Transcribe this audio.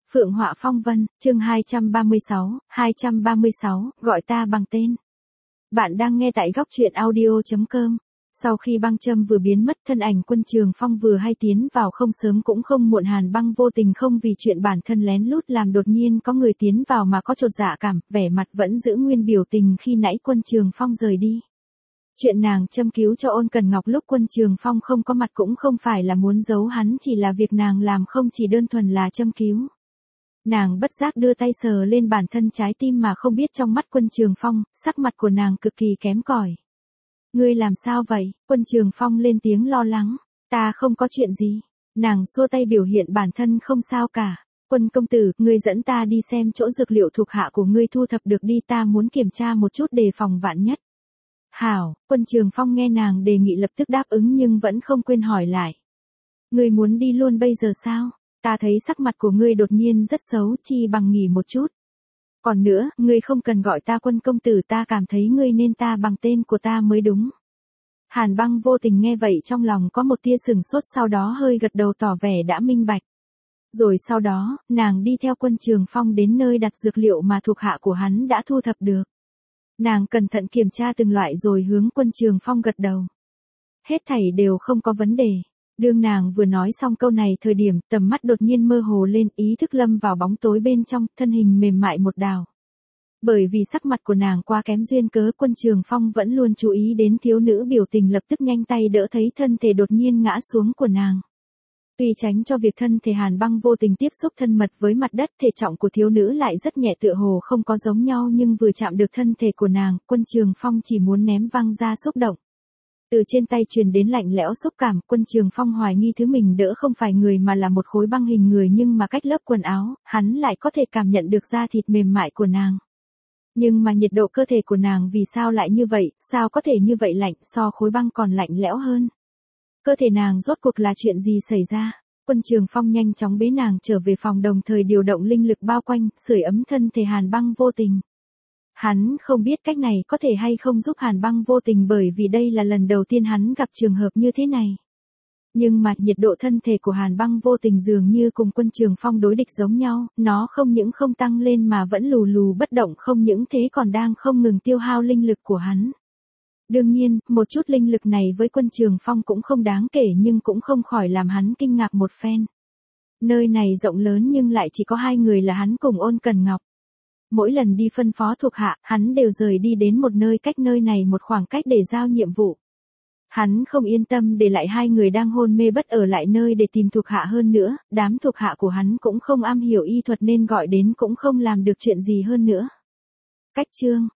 Phượng Họa Phong Vân, chương 236, gọi ta bằng tên. Bạn đang nghe tại góc truyện audio.com. Sau khi băng châm vừa biến mất, thân ảnh Quân Trường Phong vừa hay tiến vào không sớm cũng không muộn. Hàn Băng vô tình không vì chuyện bản thân lén lút làm đột nhiên có người tiến vào mà có chột dạ cảm, vẻ mặt vẫn giữ nguyên biểu tình khi nãy Quân Trường Phong rời đi. Chuyện nàng châm cứu cho Ôn Cần Ngọc lúc Quân Trường Phong không có mặt cũng không phải là muốn giấu hắn, chỉ là việc nàng làm không chỉ đơn thuần là châm cứu. Nàng bất giác đưa tay sờ lên bản thân trái tim mà không biết trong mắt Quân Trường Phong, sắc mặt của nàng cực kỳ kém cỏi. Ngươi làm sao vậy? Quân Trường Phong lên tiếng lo lắng. Ta không có chuyện gì. Nàng xua tay biểu hiện bản thân không sao cả. Quân công tử, ngươi dẫn ta đi xem chỗ dược liệu thuộc hạ của ngươi thu thập được đi, ta muốn kiểm tra một chút đề phòng vạn nhất. Hảo, Quân Trường Phong nghe nàng đề nghị lập tức đáp ứng nhưng vẫn không quên hỏi lại. Ngươi muốn đi luôn bây giờ sao? Ta thấy sắc mặt của ngươi đột nhiên rất xấu, chi bằng nghỉ một chút. Còn nữa, ngươi không cần gọi ta Quân công tử, ta cảm thấy ngươi nên ta bằng tên của ta mới đúng. Hàn Băng vô tình nghe vậy trong lòng có một tia sừng sốt, sau đó hơi gật đầu tỏ vẻ đã minh bạch. Rồi sau đó, nàng đi theo Quân Trường Phong đến nơi đặt dược liệu mà thuộc hạ của hắn đã thu thập được. Nàng cẩn thận kiểm tra từng loại rồi hướng Quân Trường Phong gật đầu. Hết thảy đều không có vấn đề. Đương nàng vừa nói xong câu này thời điểm, tầm mắt đột nhiên mơ hồ lên, ý thức lâm vào bóng tối bên trong, thân hình mềm mại một đào. Bởi vì sắc mặt của nàng quá kém duyên cớ, Quân Trường Phong vẫn luôn chú ý đến thiếu nữ biểu tình, lập tức nhanh tay đỡ thấy thân thể đột nhiên ngã xuống của nàng. Tuy tránh cho việc thân thể Hàn Băng vô tình tiếp xúc thân mật với mặt đất, thể trọng của thiếu nữ lại rất nhẹ tựa hồ không có giống nhau, nhưng vừa chạm được thân thể của nàng, Quân Trường Phong chỉ muốn ném văng ra xúc động. Từ trên tay truyền đến lạnh lẽo xúc cảm, Quân Trường Phong hoài nghi thứ mình đỡ không phải người mà là một khối băng hình người, nhưng mà cách lớp quần áo, hắn lại có thể cảm nhận được da thịt mềm mại của nàng. Nhưng mà nhiệt độ cơ thể của nàng vì sao lại như vậy, sao có thể như vậy, lạnh so khối băng còn lạnh lẽo hơn. Cơ thể nàng rốt cuộc là chuyện gì xảy ra? Quân Trường Phong nhanh chóng bế nàng trở về phòng, đồng thời điều động linh lực bao quanh, sưởi ấm thân thể Hàn Băng vô tình. Hắn không biết cách này có thể hay không giúp Hàn Băng vô tình, bởi vì đây là lần đầu tiên hắn gặp trường hợp như thế này. Nhưng mà nhiệt độ thân thể của Hàn Băng vô tình dường như cùng Quân Trường Phong đối địch giống nhau, nó không những không tăng lên mà vẫn lù lù bất động, không những thế còn đang không ngừng tiêu hao linh lực của hắn. Đương nhiên, một chút linh lực này với Quân Trường Phong cũng không đáng kể, nhưng cũng không khỏi làm hắn kinh ngạc một phen. Nơi này rộng lớn nhưng lại chỉ có hai người là hắn cùng Ôn Cần Ngọc. Mỗi lần đi phân phó thuộc hạ, hắn đều rời đi đến một nơi cách nơi này một khoảng cách để giao nhiệm vụ. Hắn không yên tâm để lại hai người đang hôn mê bất ở lại nơi để tìm thuộc hạ, hơn nữa, đám thuộc hạ của hắn cũng không am hiểu y thuật nên gọi đến cũng không làm được chuyện gì hơn nữa. Cách chương